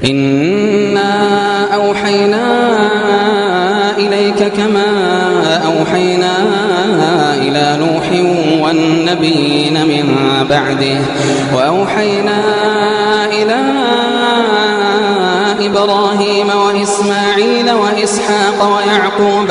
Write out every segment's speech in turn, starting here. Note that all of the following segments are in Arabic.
إنا أوحينا إليك كما أوحينا إلى نوح والنبيين من بعده وأوحينا إلى إبراهيم وإسماعيل وإسحاق ويعقوب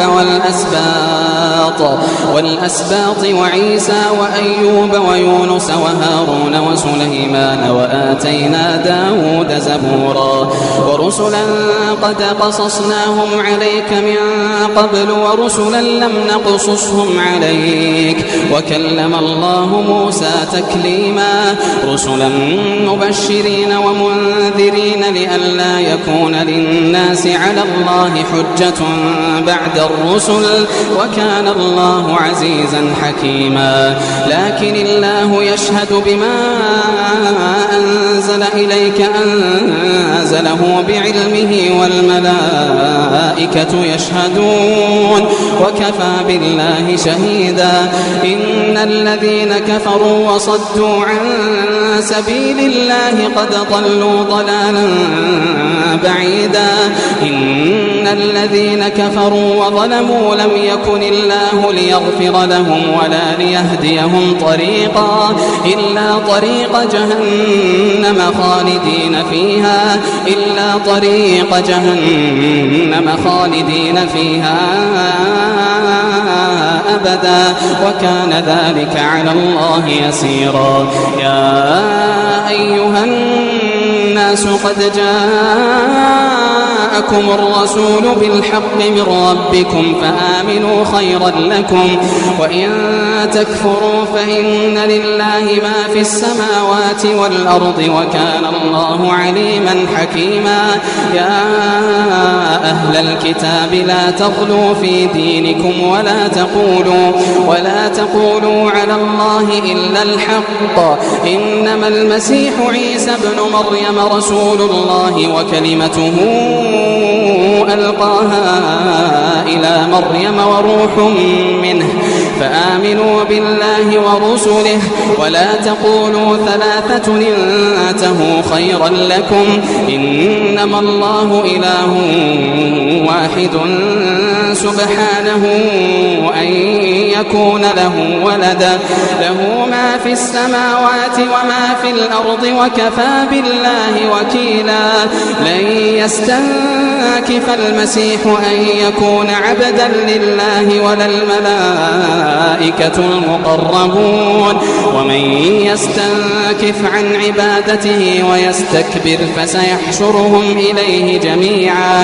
والأسباط وعيسى وأيوب ويونس وهارون وسليمان وآتينا داود زبورا ورسلا قد قصصناهم عليك من قبل ورسلا لم نقصصهم عليك وكلم الله موسى تكليما رسلا مبشرين ومنذرين لئلا يكون للناس على الله حجة بعد الرسل وكان الله عزيزا حكيما لكن الله يشهد بما أنزل إليك أنزله بعلمه والملائكة يشهدون وكفى بالله شهيدا إن الذين كفروا وصدوا عن سبيل الله قد ضلوا ضلالا بعيدا إن الذين كفروا وظلموا لم يكن الله ليغفر لهم ولا ليهديهم طريقا إلا طريق جهنم خالدين فيها أبدا وكان ذلك على الله يسيرا يا أيها الناس قد جاءكم الرسول بالحق من ربكم فآمنوا خيرا لكم وإن تكفروا فإن لله ما في السماوات والأرض وكان الله عليما حكيما يا أهل الكتاب لا تغلوا في دينكم ولا تقولوا على الله إلا الحق إنما المسيح عيسى ابن مريم رسول الله وكلمته ألقاها إلى مريم وروح منه فآمنوا بالله ورسله ولا تقولوا ثلاثة انتهوا خيرا لكم إنما الله إله واحد سبحانه أن يكون له ولدا له ما في السماوات وما في الأرض وكفى بالله وكيلا لن يستنكف المسيح أن يكون عبدا لله ولا الملائكة المقربون ومن يستنكف عن عبادته ويستكبر فسيحشرهم إليه جميعا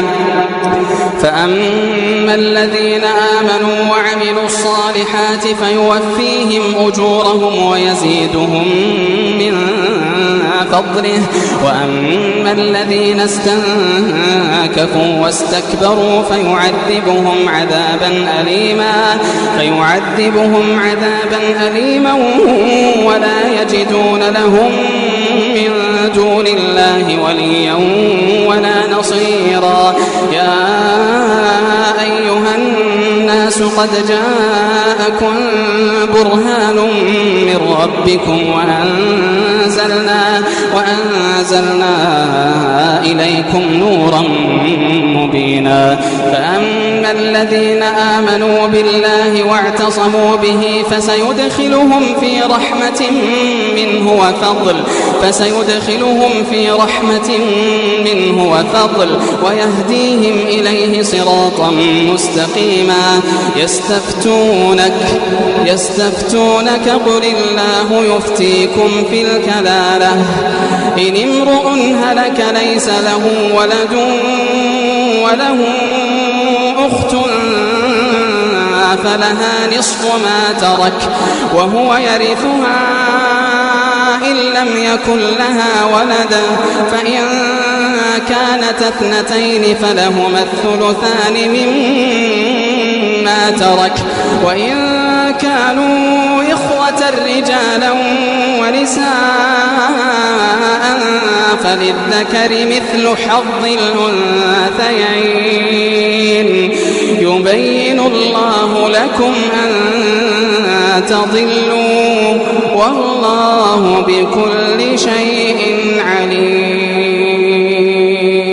فأما الذين آمنوا وعملوا الصالحات فيوفيهم أجورهم ويزيدهم من فضله وأما الذين استنكفوا واستكبروا فيعذبهم عذابا أليما ولا يجدون لهم من دون الله وليا ولا نصيرا يا أيها الناس قد جاءكم برهان من ربكم وأنزلنا إليكم نورا مبينا فأما الذين آمنوا بالله واعتصموا به فسيدخلهم في رحمة منه وفضل ويهديهم إليه صراطا مستقيما يستفتونك قل الله يفتيكم في الكلالة إن امرؤ هلك ليس له ولد وله أخت فلها نصف ما ترك وهو يرثها إن لم يكن لها ولد فإن كانت اثنتين فلهما الثلثان مما ترك وإن كانوا إخوة رجالا ونساء فللذكر مثل حظ الأنثيين يبين الله لكم أن تضلوا والله بكل شيء عليم